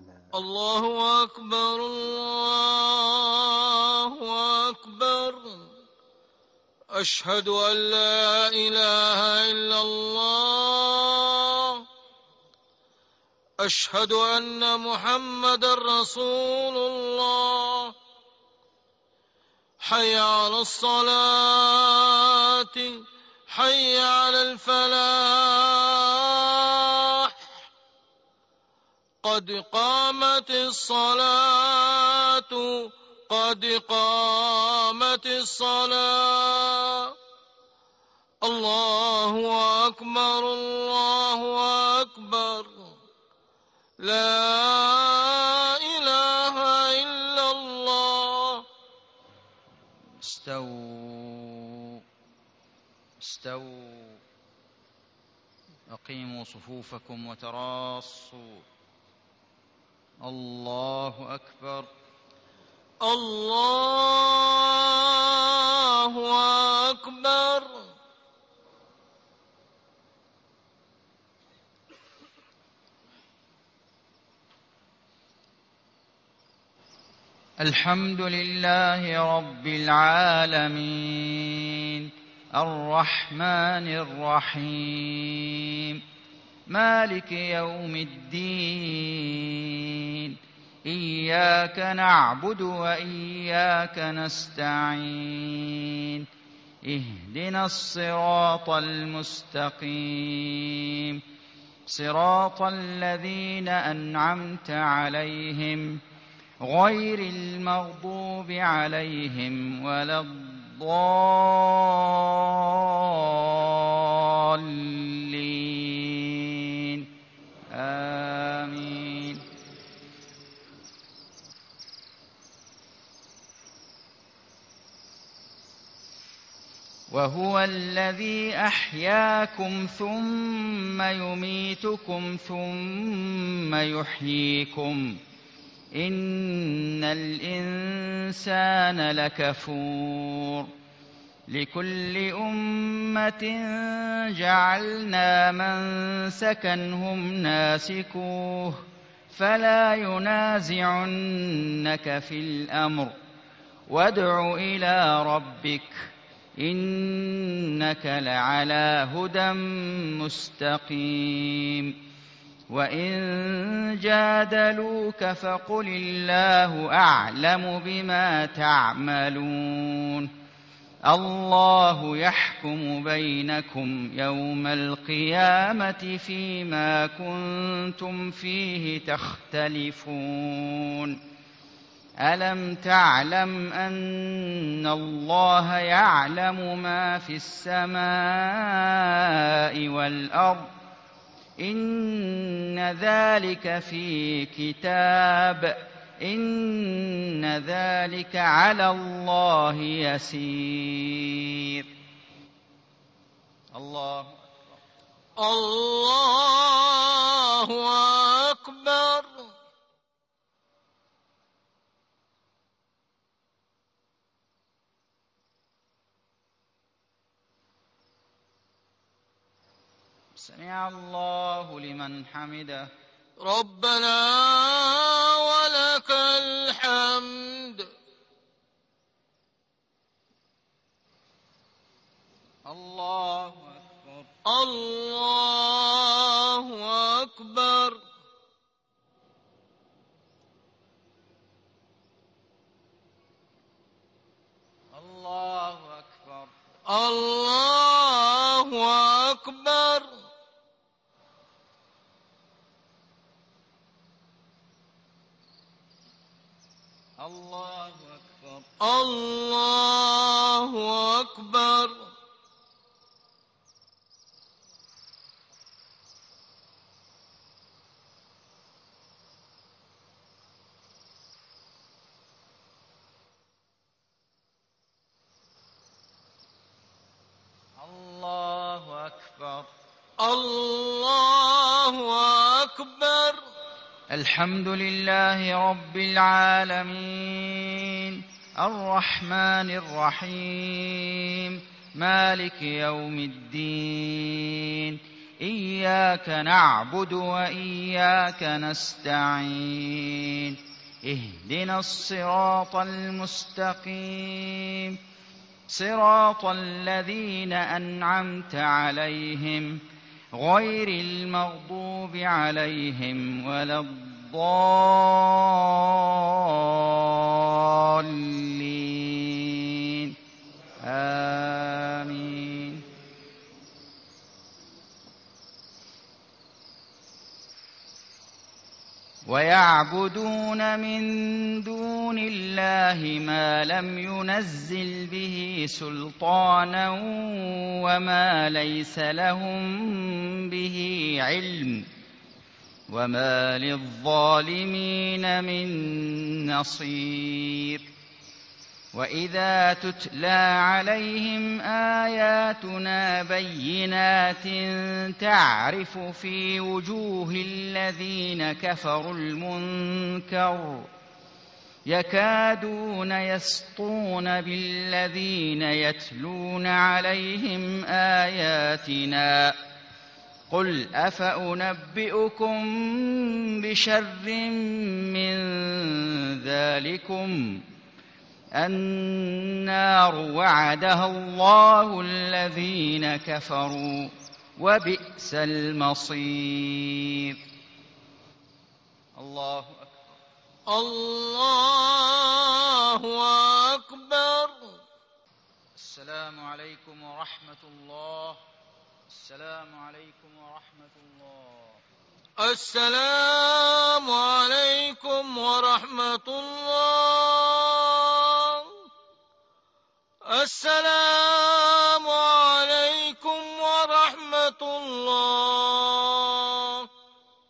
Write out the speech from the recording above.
لنا. الله أكبر الله أكبر. أشهد أن لا إله إلا الله. أشهد أن محمدًا رسول الله. حي على الصلاة حي على الفلاح. قد قامت الصلاة قد قامت الصلاة. الله أكبر الله أكبر. لا إله إلا الله. استووا استووا. أقيموا صفوفكم وتراصوا. الله أكبر الله أكبر. الحمد لله رب العالمين الرحمن الرحيم مالك يوم الدين. إياك نعبد وإياك نستعين. اهدنا الصراط المستقيم صراط الذين أنعمت عليهم غير المغضوب عليهم ولا الضالين. آمين. وهو الذي أحياكم ثم يميتكم ثم يحييكم إن الإنسان لكفور. لكل أمة جعلنا منسكا هم ناسكوه فلا ينازعنك في الأمر وادع إلى ربك إنك لعلى هدى مستقيم. وإن جادلوك فقل الله أعلم بما تعملون. الله يحكم بينكم يوم القيامة فيما كنتم فيه تختلفون. ألم تعلم أن الله يعلم ما في السماء والأرض؟ إن ذلك في كتاب إن ذلك على الله يسير. الله الله أكبر. سمع الله لمن حمده. ربنا ولك الحمد. الله أكبر الله أكبر. الله أكبر الله أكبر. الله أكبر الله أكبر. الله أكبر الله أكبر. الحمد لله رب العالمين الرحمن الرحيم مالك يوم الدين. إياك نعبد وإياك نستعين اهدنا الصراط المستقيم صراط الذين أنعمت عليهم غير المغضوب عليهم ولا الضالين آمين. ويعبدون من دون الله ما لم ينزل به سلطانا وما ليس لهم به علم وما للظالمين من نصير. وإذا تتلى عليهم آياتنا بينات تعرف في وجوه الذين كفروا المنكر يكادون يسطون بالذين يتلون عليهم آياتنا قل أفأنبئكم بشر من ذلكم النار وعدها الله الذين كفروا وبئس المصير. الله أكبر. الله أكبر. السلام عليكم ورحمة الله. السلام عليكم ورحمة الله. السلام عليكم ورحمة الله. السلام عليكم ورحمة الله.